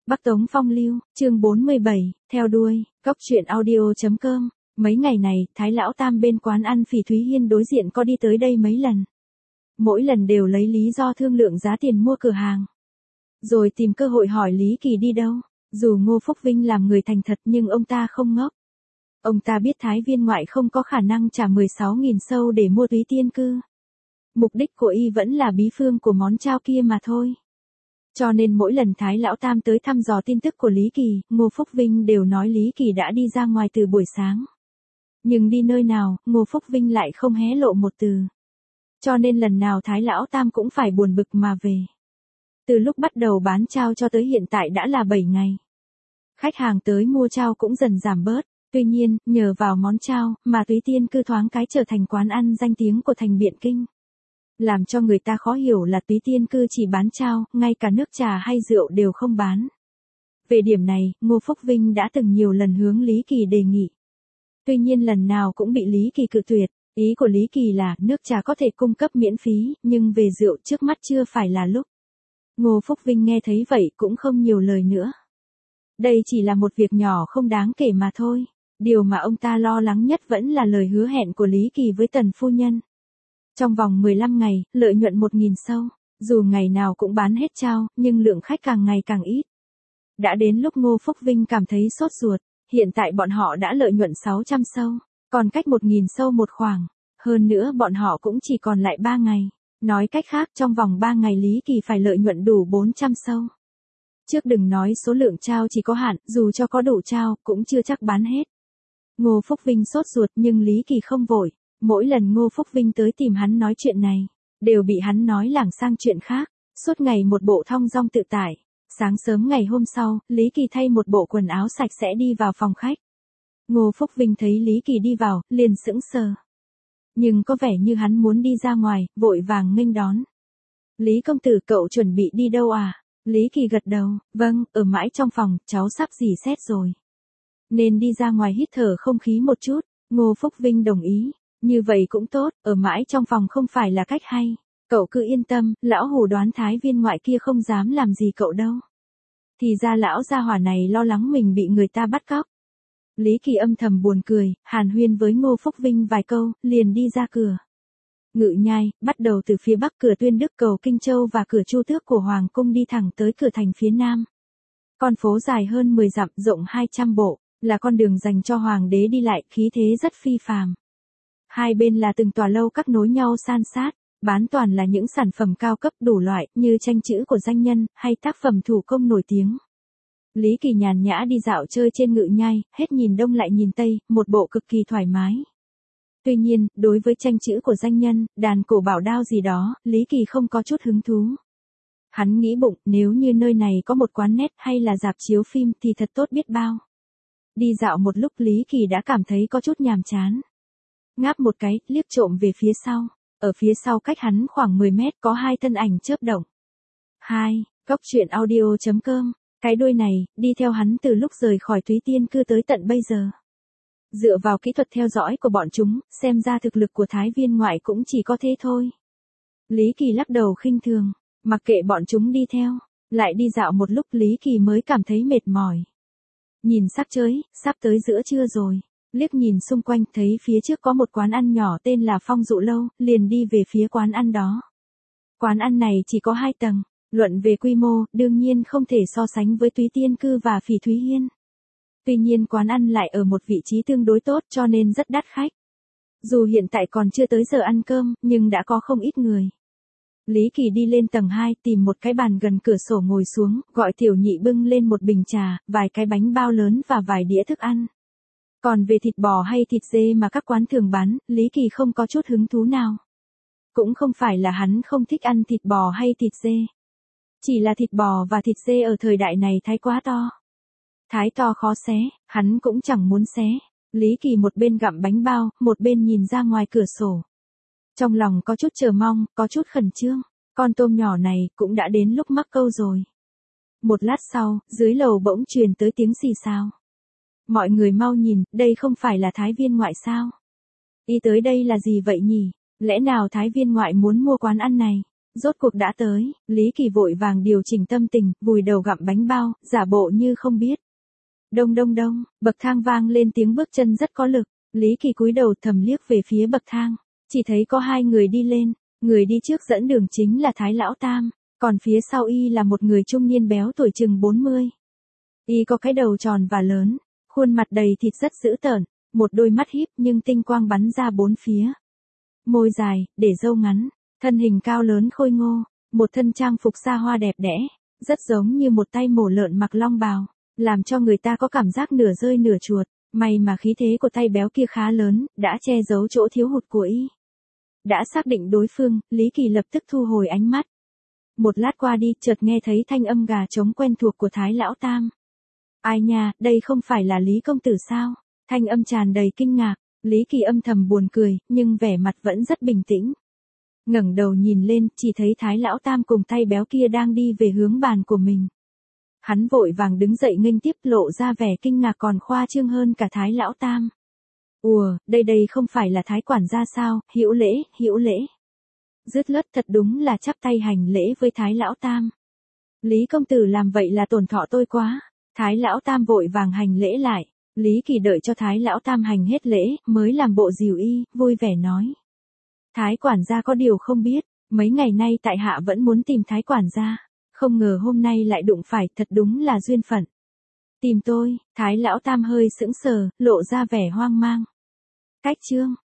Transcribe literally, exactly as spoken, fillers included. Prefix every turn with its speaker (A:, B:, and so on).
A: Bắc Tống Phong Lưu, chương bốn mươi bảy, theo đuôi, cóc truyện audio.com. Mấy ngày này, Thái Lão Tam bên quán ăn Phỉ Thúy Hiên đối diện có đi tới đây mấy lần. Mỗi lần đều lấy lý do thương lượng giá tiền mua cửa hàng. Rồi tìm cơ hội hỏi Lý Kỳ đi đâu. Dù Ngô Phúc Vinh làm người thành thật nhưng ông ta không ngốc. Ông ta biết Thái viên ngoại không có khả năng trả mười sáu nghìn sâu để mua Túy Tiên Cư. Mục đích của y vẫn là bí phương của món trao kia mà thôi. Cho nên mỗi lần Thái Lão Tam tới thăm dò tin tức của Lý Kỳ, Ngô Phúc Vinh đều nói Lý Kỳ đã đi ra ngoài từ buổi sáng. Nhưng đi nơi nào, Ngô Phúc Vinh lại không hé lộ một từ. Cho nên lần nào Thái Lão Tam cũng phải buồn bực mà về. Từ lúc bắt đầu bán trao cho tới hiện tại đã là bảy ngày. Khách hàng tới mua trao cũng dần giảm bớt. Tuy nhiên, nhờ vào món trao mà Túy Tiên Cư thoáng cái trở thành quán ăn danh tiếng của thành Biện Kinh. Làm cho người ta khó hiểu là Túy Tiên Cư chỉ bán trao, ngay cả nước trà hay rượu đều không bán. Về điểm này, Ngô Phúc Vinh đã từng nhiều lần hướng Lý Kỳ đề nghị. Tuy nhiên lần nào cũng bị Lý Kỳ cự tuyệt. Ý của Lý Kỳ là nước trà có thể cung cấp miễn phí, nhưng về rượu trước mắt chưa phải là lúc. Ngô Phúc Vinh nghe thấy vậy cũng không nhiều lời nữa. Đây chỉ là một việc nhỏ không đáng kể mà thôi. Điều mà ông ta lo lắng nhất vẫn là lời hứa hẹn của Lý Kỳ với Tần phu nhân. Trong vòng mười lăm ngày, lợi nhuận một nghìn sâu. Dù ngày nào cũng bán hết trao, nhưng lượng khách càng ngày càng ít. Đã đến lúc Ngô Phúc Vinh cảm thấy sốt ruột. Hiện tại bọn họ đã lợi nhuận sáu trăm sâu, còn cách một nghìn sâu một khoảng. Hơn nữa bọn họ cũng chỉ còn lại ba ngày. Nói cách khác trong vòng ba ngày Lý Kỳ phải lợi nhuận đủ bốn trăm sâu. Trước đừng nói số lượng trao chỉ có hạn, dù cho có đủ trao, cũng chưa chắc bán hết. Ngô Phúc Vinh sốt ruột nhưng Lý Kỳ không vội. Mỗi lần Ngô Phúc Vinh tới tìm hắn nói chuyện này, đều bị hắn nói lảng sang chuyện khác, suốt ngày một bộ thong dong tự tại. Sáng sớm ngày hôm sau, Lý Kỳ thay một bộ quần áo sạch sẽ đi vào phòng khách. Ngô Phúc Vinh thấy Lý Kỳ đi vào, liền sững sờ. Nhưng có vẻ như hắn muốn đi ra ngoài, vội vàng nghênh đón. Lý công tử, cậu chuẩn bị đi đâu à? Lý Kỳ gật đầu, vâng, ở mãi trong phòng, cháu sắp dì xét rồi. Nên đi ra ngoài hít thở không khí một chút. Ngô Phúc Vinh đồng ý. Như vậy cũng tốt, ở mãi trong phòng không phải là cách hay. Cậu cứ yên tâm, lão hù đoán Thái viên ngoại kia không dám làm gì cậu đâu. Thì ra lão gia hỏa này lo lắng mình bị người ta bắt cóc. Lý Kỳ âm thầm buồn cười, hàn huyên với Ngô Phúc Vinh vài câu, liền đi ra cửa. Ngự Nhai, bắt đầu từ phía bắc cửa Tuyên Đức cầu Kinh Châu và cửa Chu Tước của Hoàng cung đi thẳng tới cửa thành phía nam. Con phố dài hơn mười dặm, rộng hai trăm bộ, là con đường dành cho hoàng đế đi lại, khí thế rất phi phàm. Hai bên là từng tòa lâu các nối nhau san sát, bán toàn là những sản phẩm cao cấp đủ loại, như tranh chữ của danh nhân, hay tác phẩm thủ công nổi tiếng. Lý Kỳ nhàn nhã đi dạo chơi trên Ngự Nhai, hết nhìn đông lại nhìn tây, một bộ cực kỳ thoải mái. Tuy nhiên, đối với tranh chữ của danh nhân, đàn cổ bảo đao gì đó, Lý Kỳ không có chút hứng thú. Hắn nghĩ bụng, nếu như nơi này có một quán net hay là rạp chiếu phim thì thật tốt biết bao. Đi dạo một lúc Lý Kỳ đã cảm thấy có chút nhàm chán. Ngáp một cái, liếc trộm về phía sau. Ở phía sau cách hắn khoảng mười mét có hai thân ảnh chớp động. hai. Cóc truyện audio.com. Cái đuôi này, đi theo hắn từ lúc rời khỏi Túy Tiên Cư tới tận bây giờ. Dựa vào kỹ thuật theo dõi của bọn chúng, xem ra thực lực của Thái viên ngoại cũng chỉ có thế thôi. Lý Kỳ lắc đầu khinh thường, mặc kệ bọn chúng đi theo. Lại đi dạo một lúc Lý Kỳ mới cảm thấy mệt mỏi. Nhìn sắc trời, sắp tới giữa trưa rồi. Liếc nhìn xung quanh thấy phía trước có một quán ăn nhỏ tên là Phong Dụ Lâu, liền đi về phía quán ăn đó. Quán ăn này chỉ có hai tầng, luận về quy mô, đương nhiên không thể so sánh với Túy Tiên Cư và Phỉ Thúy Hiên. Tuy nhiên quán ăn lại ở một vị trí tương đối tốt cho nên rất đắt khách. Dù hiện tại còn chưa tới giờ ăn cơm, nhưng đã có không ít người. Lý Kỳ đi lên tầng hai tìm một cái bàn gần cửa sổ ngồi xuống, gọi tiểu nhị bưng lên một bình trà, vài cái bánh bao lớn và vài đĩa thức ăn. Còn về thịt bò hay thịt dê mà các quán thường bán, Lý Kỳ không có chút hứng thú nào. Cũng không phải là hắn không thích ăn thịt bò hay thịt dê. Chỉ là thịt bò và thịt dê ở thời đại này thái quá to. Thái to khó xé, hắn cũng chẳng muốn xé. Lý Kỳ một bên gặm bánh bao, một bên nhìn ra ngoài cửa sổ. Trong lòng có chút chờ mong, có chút khẩn trương. Con tôm nhỏ này cũng đã đến lúc mắc câu rồi. Một lát sau, dưới lầu bỗng truyền tới tiếng xì xào. Mọi người mau nhìn, đây không phải là Thái viên ngoại sao? Y tới đây là gì vậy nhỉ? Lẽ nào Thái viên ngoại muốn mua quán ăn này? Rốt cuộc đã tới, Lý Kỳ vội vàng điều chỉnh tâm tình, vùi đầu gặm bánh bao, giả bộ như không biết. Đông đông đông, bậc thang vang lên tiếng bước chân rất có lực, Lý Kỳ cúi đầu thầm liếc về phía bậc thang, chỉ thấy có hai người đi lên, người đi trước dẫn đường chính là Thái Lão Tam, còn phía sau y là một người trung niên béo tuổi chừng bốn mươi. Y có cái đầu tròn và lớn, khuôn mặt đầy thịt rất dữ tợn, một đôi mắt híp nhưng tinh quang bắn ra bốn phía. Môi dài, để râu ngắn, thân hình cao lớn khôi ngô, một thân trang phục xa hoa đẹp đẽ, rất giống như một tay mổ lợn mặc long bào, làm cho người ta có cảm giác nửa rơi nửa chuột, may mà khí thế của tay béo kia khá lớn, đã che giấu chỗ thiếu hụt của y. Đã xác định đối phương, Lý Kỳ lập tức thu hồi ánh mắt. Một lát qua đi, chợt nghe thấy thanh âm gà trống quen thuộc của Thái Lão Tam. Ai nha, đây không phải là Lý công tử sao? Thanh âm tràn đầy kinh ngạc, Lý Kỳ âm thầm buồn cười, nhưng vẻ mặt vẫn rất bình tĩnh. Ngẩng đầu nhìn lên, chỉ thấy Thái Lão Tam cùng tay béo kia đang đi về hướng bàn của mình. Hắn vội vàng đứng dậy nghênh tiếp, lộ ra vẻ kinh ngạc còn khoa trương hơn cả Thái Lão Tam. Ùa, đây đây không phải là Thái quản gia sao, hữu lễ, hữu lễ. Dứt lất thật đúng là chắp tay hành lễ với Thái Lão Tam. Lý công tử làm vậy là tổn thọ tôi quá. Thái Lão Tam vội vàng hành lễ lại. Lý Kỳ đợi cho Thái Lão Tam hành hết lễ, mới làm bộ dìu y, vui vẻ nói. Thái quản gia có điều không biết, mấy ngày nay tại hạ vẫn muốn tìm Thái quản gia, không ngờ hôm nay lại đụng phải, thật đúng là duyên phận. Tìm tôi, Thái Lão Tam hơi sững sờ, lộ ra vẻ hoang mang. Cách chương,